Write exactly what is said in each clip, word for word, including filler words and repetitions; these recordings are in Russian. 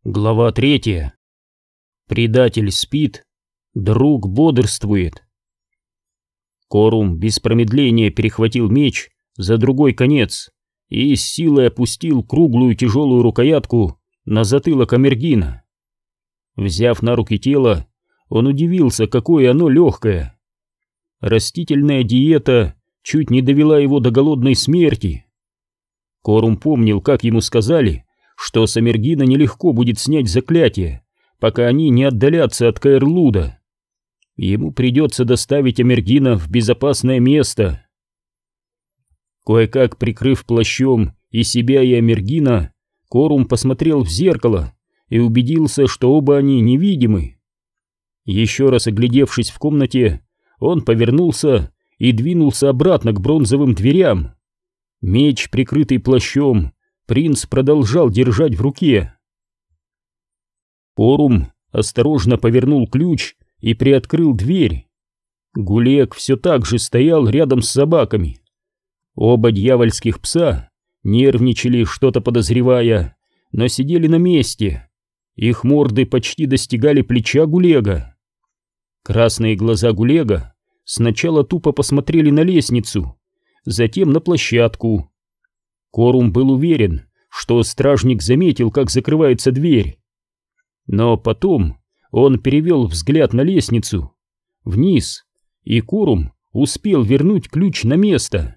Глава третья. Предатель спит, друг бодрствует. Корум без промедления перехватил меч за другой конец и с силой опустил круглую тяжелую рукоятку на затылок Амергина. Взяв на руки тело, он удивился, какое оно легкое. Растительная диета чуть не довела его до голодной смерти. Корум помнил, как ему сказали, что с Амергина нелегко будет снять заклятие, пока они не отдалятся от Каэрлуда. Ему придется доставить Амергина в безопасное место. Кое-как прикрыв плащом и себя, и Амергина, Корум посмотрел в зеркало и убедился, что оба они невидимы. Еще раз оглядевшись в комнате, он повернулся и двинулся обратно к бронзовым дверям. Меч, прикрытый плащом, принц продолжал держать в руке. Корум осторожно повернул ключ и приоткрыл дверь. Гулег все так же стоял рядом с собаками. Оба дьявольских пса нервничали, что-то подозревая, но сидели на месте. Их морды почти достигали плеча Гулега. Красные глаза Гулега сначала тупо посмотрели на лестницу, затем на площадку. Корум был уверен, что стражник заметил, как закрывается дверь. Но потом он перевел взгляд на лестницу, вниз, и Корум успел вернуть ключ на место.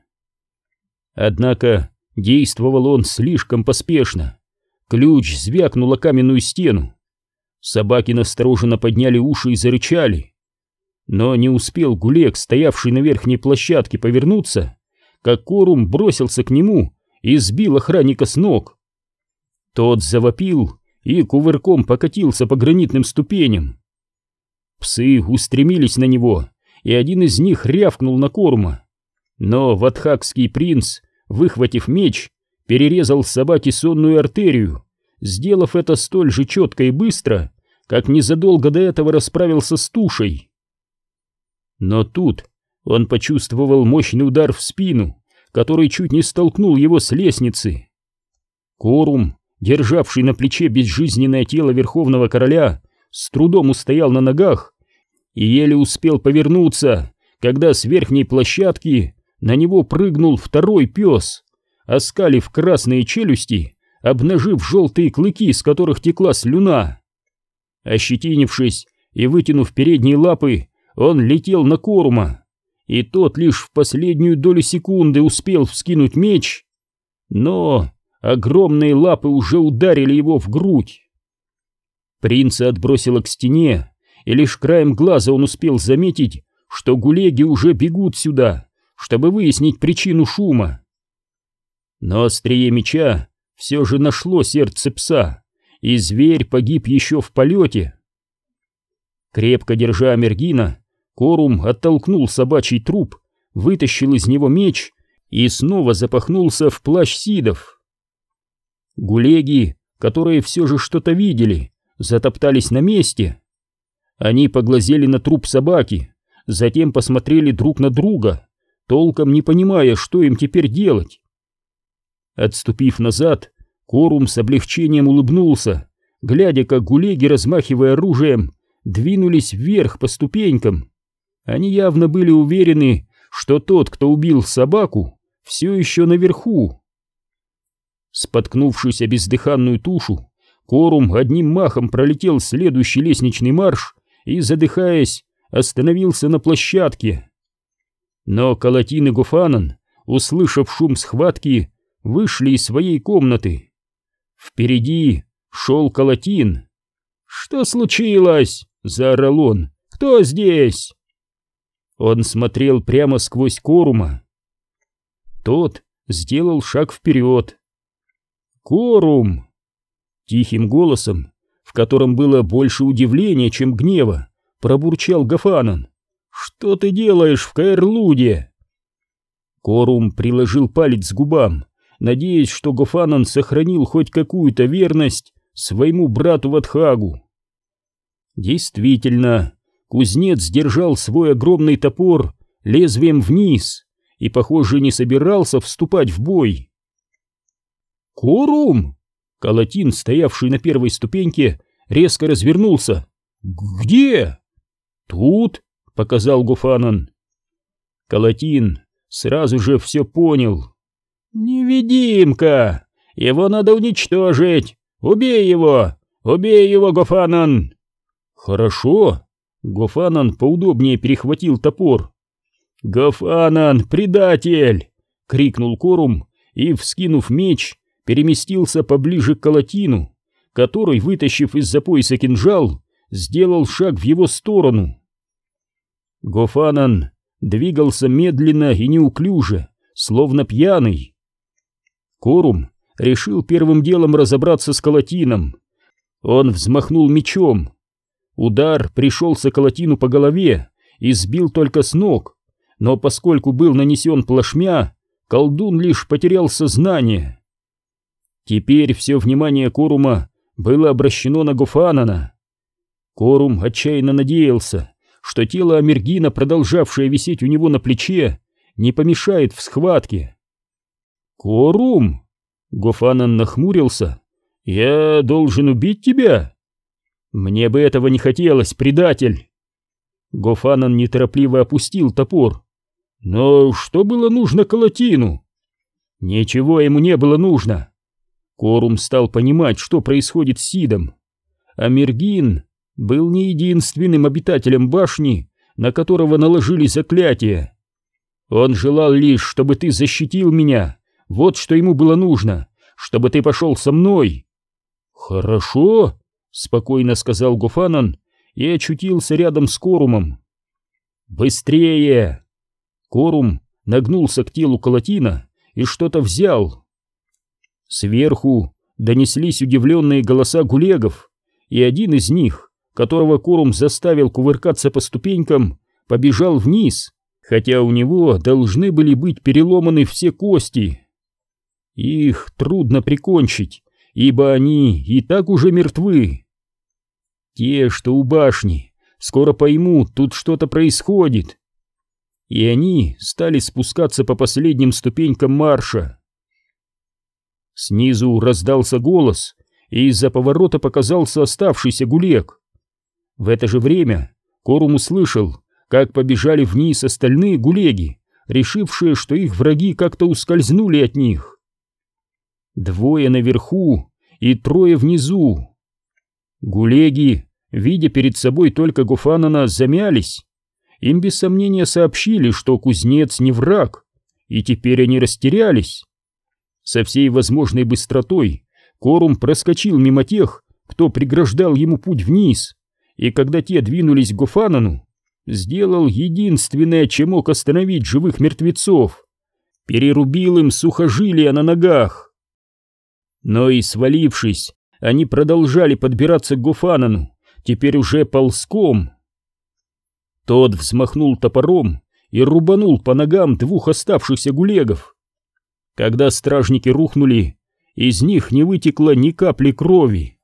Однако действовал он слишком поспешно. Ключ звякнул о каменную стену. Собаки настороженно подняли уши и зарычали. Но не успел Гулег, стоявший на верхней площадке, повернуться, как Корум бросился к нему и сбил охранника с ног. Тот завопил и кувырком покатился по гранитным ступеням. Псы устремились на него, и один из них рявкнул на Корума. Но ватхакский принц, выхватив меч, перерезал собаке сонную артерию, сделав это столь же четко и быстро, как незадолго до этого расправился с тушей. Но тут он почувствовал мощный удар в спину, который чуть не столкнул его с лестницы. Корум, державший на плече безжизненное тело верховного короля, с трудом устоял на ногах и еле успел повернуться, когда с верхней площадки на него прыгнул второй пес, оскалив красные челюсти, обнажив желтые клыки, из которых текла слюна. Ощетинившись и вытянув передние лапы, он летел на Корума, и тот лишь в последнюю долю секунды успел вскинуть меч, но огромные лапы уже ударили его в грудь. Принца отбросило к стене, и лишь краем глаза он успел заметить, что гулеги уже бегут сюда, чтобы выяснить причину шума. Но острие меча все же нашло сердце пса, и зверь погиб еще в полете. Крепко держа Амергина, Корум оттолкнул собачий труп, вытащил из него меч и снова запахнулся в плащ сидов. Гулеги, которые все же что-то видели, затоптались на месте. Они поглазели на труп собаки, затем посмотрели друг на друга, толком не понимая, что им теперь делать. Отступив назад, Корум с облегчением улыбнулся, глядя, как гулеги, размахивая оружием, двинулись вверх по ступенькам. Они явно были уверены, что тот, кто убил собаку, все еще наверху. Споткнувшись о бездыханную тушу, Корум одним махом пролетел следующий лестничный марш и, задыхаясь, остановился на площадке. Но Калатин и Гофанан, услышав шум схватки, вышли из своей комнаты. Впереди шел Калатин. «Что случилось?» — заорал он. «Кто здесь?» Он смотрел прямо сквозь Корума. Тот сделал шаг вперед. «Корум!» Тихим голосом, в котором было больше удивления, чем гнева, пробурчал Гофанан. «Что ты делаешь в Каэрлуде?» Корум приложил палец к губам, надеясь, что Гофанан сохранил хоть какую-то верность своему брату Ватхагу. Действительно, кузнец держал свой огромный топор лезвием вниз и, похоже, не собирался вступать в бой. «Корум!» Калатин, стоявший на первой ступеньке, резко развернулся. «Где?» «Тут», — показал Гофанан. Калатин сразу же все понял. «Невидимка! Его надо уничтожить! Убей его! Убей его, Гофанан!» «Хорошо!» — Гофанан поудобнее перехватил топор. «Гофанан, предатель!» — крикнул Корум и, вскинув меч, переместился поближе к Калатину, который, вытащив из-за пояса кинжал, сделал шаг в его сторону. Гофанан двигался медленно и неуклюже, словно пьяный. Корум решил первым делом разобраться с Калатином. Он взмахнул мечом. Удар пришелся Калатину по голове и сбил только с ног, но поскольку был нанесен плашмя, колдун лишь потерял сознание. Теперь все внимание Корума было обращено на Гофанана. Корум отчаянно надеялся, что тело Амергина, продолжавшее висеть у него на плече, не помешает в схватке. «Корум!» — Гофанан нахмурился. «Я должен убить тебя?» «Мне бы этого не хотелось, предатель!» Гофанан неторопливо опустил топор. «Но что было нужно Калатину?» «Ничего ему не было нужно!» Корум стал понимать, что происходит с Сидом. Амергин был не единственным обитателем башни, на которого наложили заклятие. Он желал лишь, чтобы ты защитил меня. Вот что ему было нужно, чтобы ты пошел со мной. «Хорошо», — спокойно сказал Гофанан и очутился рядом с Корумом. «Быстрее!» Корум нагнулся к телу Калатина и что-то взял. Сверху донеслись удивленные голоса гулегов, и один из них, которого Корум заставил кувыркаться по ступенькам, побежал вниз, хотя у него должны были быть переломаны все кости. Их трудно прикончить, ибо они и так уже мертвы. Те, что у башни, скоро поймут, тут что-то происходит. И они стали спускаться по последним ступенькам марша. Снизу раздался голос, и из-за поворота показался оставшийся гулег. В это же время Корум услышал, как побежали вниз остальные гулеги, решившие, что их враги как-то ускользнули от них. Двое наверху и трое внизу. Гулеги, видя перед собой только Гофанана, замялись. Им без сомнения сообщили, что кузнец не враг, и теперь они растерялись. Со всей возможной быстротой Корум проскочил мимо тех, кто преграждал ему путь вниз, и когда те двинулись к Гофанану, сделал единственное, чем мог остановить живых мертвецов — перерубил им сухожилия на ногах. Но и свалившись, они продолжали подбираться к Гофанану, теперь уже ползком. Тот взмахнул топором и рубанул по ногам двух оставшихся гулегов. Когда стражники рухнули, из них не вытекло ни капли крови.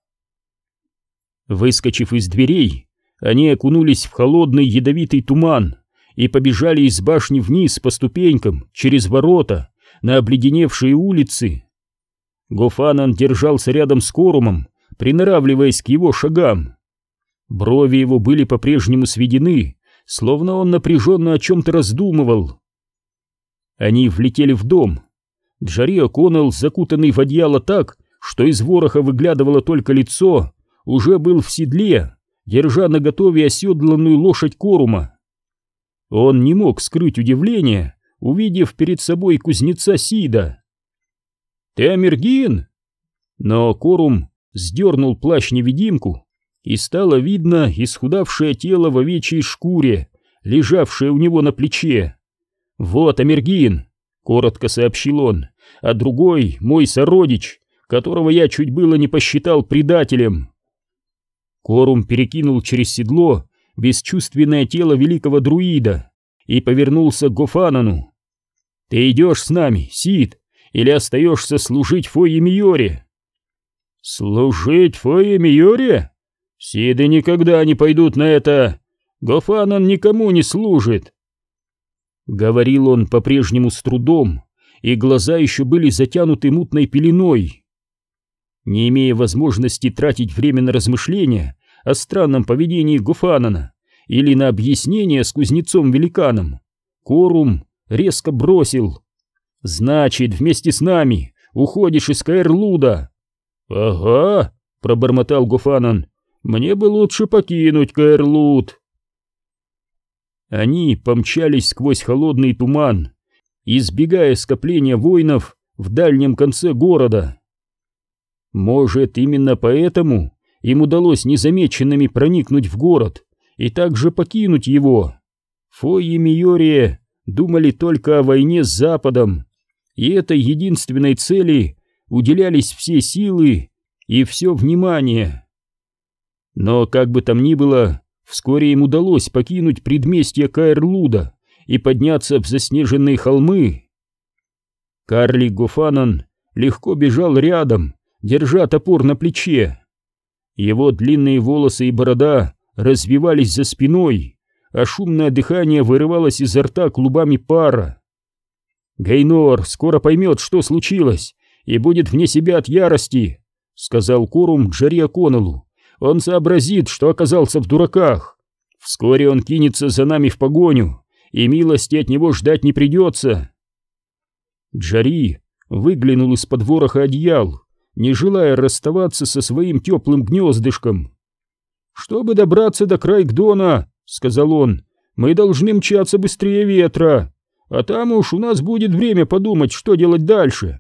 Выскочив из дверей, они окунулись в холодный ядовитый туман и побежали из башни вниз по ступенькам, через ворота, на обледеневшие улицы. Гофанан держался рядом с Корумом, приноравливаясь к его шагам. Брови его были по-прежнему сведены, словно он напряженно о чем-то раздумывал. Они влетели в дом. Джари О'Коннелл, закутанный в одеяло так, что из вороха выглядывало только лицо, уже был в седле, держа наготове оседланную лошадь Корума. Он не мог скрыть удивление, увидев перед собой кузнеца Сида. «Ты Амергин?» Но Корум сдернул плащ-невидимку, и стало видно исхудавшее тело в овечьей шкуре, лежавшее у него на плече. «Вот Амергин», — коротко сообщил он, — «а другой — мой сородич, которого я чуть было не посчитал предателем». Корум перекинул через седло бесчувственное тело великого друида и повернулся к Гофанану. «Ты идешь с нами, Сид, или остаешься служить Фойе-Миоре?» «Служить Фойе-Миоре? Сиды никогда не пойдут на это. Гофанан никому не служит». Говорил он по-прежнему с трудом, и глаза еще были затянуты мутной пеленой. Не имея возможности тратить время на размышления о странном поведении Гофанана или на объяснение с кузнецом-великаном, Корум резко бросил: «Значит, вместе с нами уходишь из Каэр-Луда?» «Ага», — пробормотал Гофанан, — «мне бы лучше покинуть Каэр-Луд». Они помчались сквозь холодный туман, избегая скопления воинов в дальнем конце города. Может, именно поэтому им удалось незамеченными проникнуть в город и также покинуть его. Фой и Миори думали только о войне с Западом, и этой единственной цели уделялись все силы и все внимание. Но как бы там ни было, вскоре им удалось покинуть предместье Каэр-Луда и подняться в заснеженные холмы. Карлик Гофанан легко бежал рядом, держа топор на плече. Его длинные волосы и борода развивались за спиной, а шумное дыхание вырывалось изо рта клубами пара. «Гейнор скоро поймет, что случилось, и будет вне себя от ярости», — сказал Корум Джарри О'Коннеллу. «Он сообразит, что оказался в дураках. Вскоре он кинется за нами в погоню, и милости от него ждать не придется». Джарри выглянул из-под вороха одеял, не желая расставаться со своим теплым гнездышком. «Чтобы добраться до Крайгдона, — сказал он, — мы должны мчаться быстрее ветра, а там уж у нас будет время подумать, что делать дальше».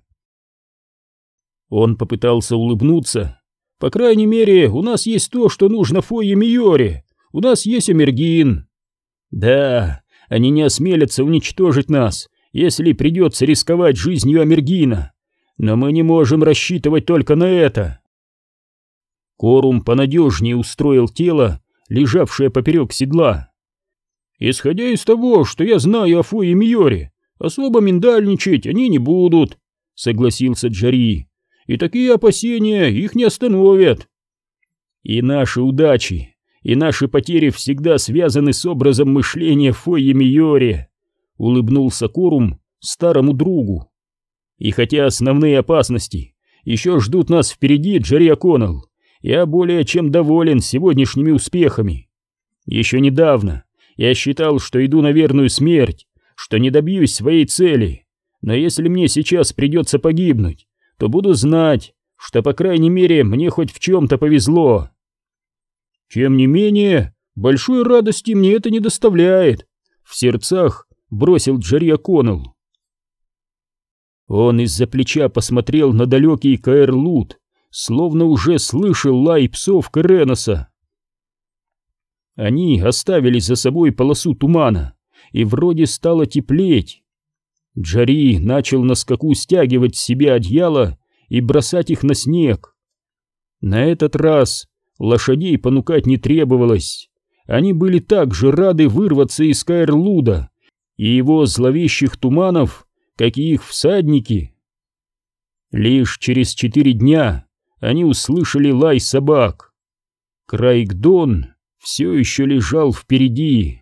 Он попытался улыбнуться. «По крайней мере, у нас есть то, что нужно Фойе Миори. У нас есть Амергин». «Да, они не осмелятся уничтожить нас, если придется рисковать жизнью Амергина. Но мы не можем рассчитывать только на это». Корум понадежнее устроил тело, лежавшее поперек седла. «Исходя из того, что я знаю о Фойе Миори, особо миндальничать они не будут», — согласился Джарри. «И такие опасения их не остановят». «И наши удачи, и наши потери всегда связаны с образом мышления Фойе Миори», — улыбнулся Корум старому другу. «И хотя основные опасности еще ждут нас впереди, Джарри О'Коннелл, я более чем доволен сегодняшними успехами. Еще недавно я считал, что иду на верную смерть, что не добьюсь своей цели, но если мне сейчас придется погибнуть, то буду знать, что, по крайней мере, мне хоть в чем-то повезло. Тем не менее, большой радости мне это не доставляет», — в сердцах бросил Джарри О'Коннелл. Он из-за плеча посмотрел на далекий Каэр-Луд, словно уже слышал лай псов Кереноса. Они оставили за собой полосу тумана, и вроде стало теплеть. Джарри начал на скаку стягивать с себя одеяло и бросать их на снег. На этот раз лошадей понукать не требовалось. Они были так же рады вырваться из Каэр-Луда и его зловещих туманов, как и их всадники. Лишь через четыре дня они услышали лай собак. Крайгдон все еще лежал впереди.